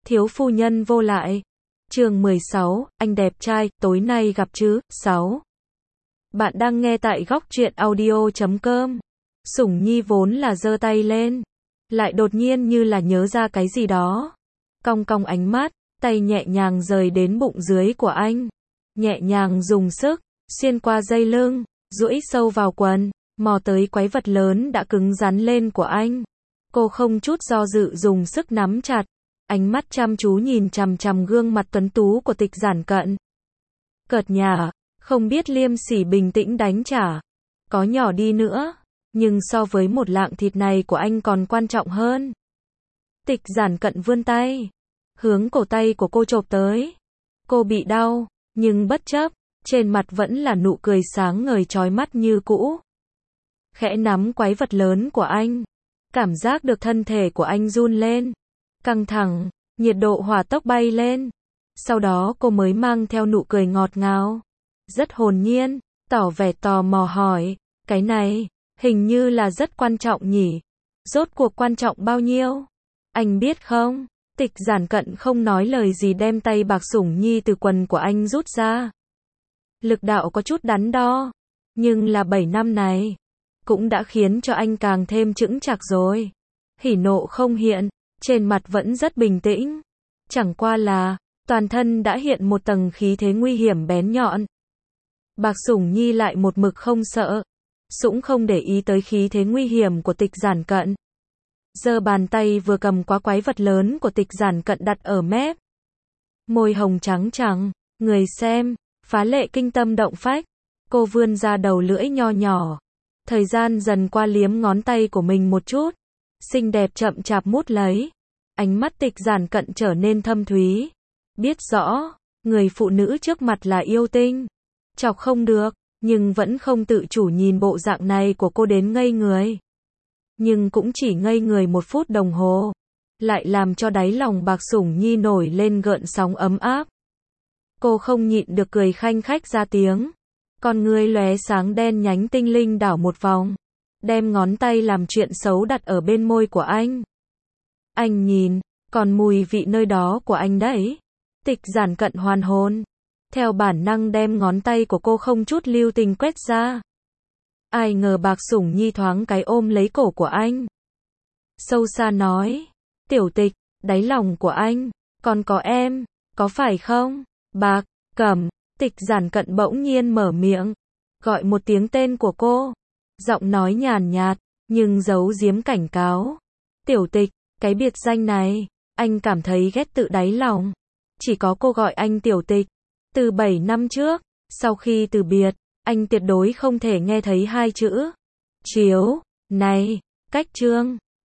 Thiếu phu nhân vô lại. Chương 16, anh đẹp trai, tối nay gặp chứ. 6. Bạn đang nghe tại góc truyện audio.com. Sủng Nhi vốn là giơ tay lên, lại đột nhiên như là nhớ ra cái gì đó. Cong cong ánh mắt, tay nhẹ nhàng rời đến bụng dưới của anh. Nhẹ nhàng dùng sức, xuyên qua dây lưng, duỗi sâu vào quần, mò tới quái vật lớn đã cứng rắn lên của anh. Cô không chút do dự dùng sức nắm chặt, ánh mắt chăm chú nhìn chằm chằm gương mặt tuấn tú của Tịch Giản Cận. Cợt nhả, không biết liêm sỉ bình tĩnh đánh trả. Có nhỏ đi nữa, nhưng so với một lạng thịt này của anh còn quan trọng hơn. Tịch Giản Cận vươn tay, hướng cổ tay của cô chộp tới. Cô bị đau, nhưng bất chấp, trên mặt vẫn là nụ cười sáng ngời chói mắt như cũ. Khẽ nắm quái vật lớn của anh, cảm giác được thân thể của anh run lên, căng thẳng, nhiệt độ hỏa tốc bay lên. Sau đó cô mới mang theo nụ cười ngọt ngào, rất hồn nhiên, tỏ vẻ tò mò hỏi, cái này, hình như là rất quan trọng nhỉ? Rốt cuộc quan trọng bao nhiêu? Anh biết không? Tịch Giản Cận không nói lời gì đem tay bạc Sủng Nhi từ quần của anh rút ra. Lực đạo có chút đắn đo, nhưng là 7 năm này, cũng đã khiến cho anh càng thêm chững chạc rồi. Hỉ nộ không hiện, trên mặt vẫn rất bình tĩnh. Chẳng qua là, toàn thân đã hiện một tầng khí thế nguy hiểm bén nhọn. Bạc Sủng Nhi lại một mực không sợ, cũng không để ý tới khí thế nguy hiểm của Tịch Giản Cận. Giơ bàn tay vừa cầm quá quái vật lớn của Tịch Giản Cận đặt ở mép. Môi hồng trắng trắng, người xem, phá lệ kinh tâm động phách. Cô vươn ra đầu lưỡi nho nhỏ. Thời gian dần qua liếm ngón tay của mình một chút. Xinh đẹp chậm chạp mút lấy. Ánh mắt Tịch Giản Cận trở nên thâm thúy. Biết rõ, người phụ nữ trước mặt là yêu tinh. Chọc không được, nhưng vẫn không tự chủ nhìn bộ dạng này của cô đến ngây người. Nhưng cũng chỉ ngây người 1 phút đồng hồ, lại làm cho đáy lòng bạc Sủng Nhi nổi lên gợn sóng ấm áp. Cô không nhịn được cười khanh khách ra tiếng. Con ngươi lóe sáng đen nhánh tinh linh đảo một vòng, đem ngón tay làm chuyện xấu đặt ở bên môi của anh. Anh nhìn, còn mùi vị nơi đó của anh đấy. Tịch Giản Cận hoàn hồn, theo bản năng đem ngón tay của cô không chút lưu tình quét ra. Ai ngờ bạc Sủng Nhi thoáng cái ôm lấy cổ của anh. Sâu xa nói, Tiểu Tịch, đáy lòng của anh, còn có em, có phải không? Bạc, Cẩm. Tịch Giản Cận bỗng nhiên mở miệng, gọi một tiếng tên của cô. Giọng nói nhàn nhạt, nhưng giấu giếm cảnh cáo. Tiểu Tịch, cái biệt danh này, anh cảm thấy ghét tự đáy lòng. Chỉ có cô gọi anh Tiểu Tịch. Từ 7 năm trước, sau khi từ biệt, anh tuyệt đối không thể nghe thấy 2 chữ chiếu này. Cách chương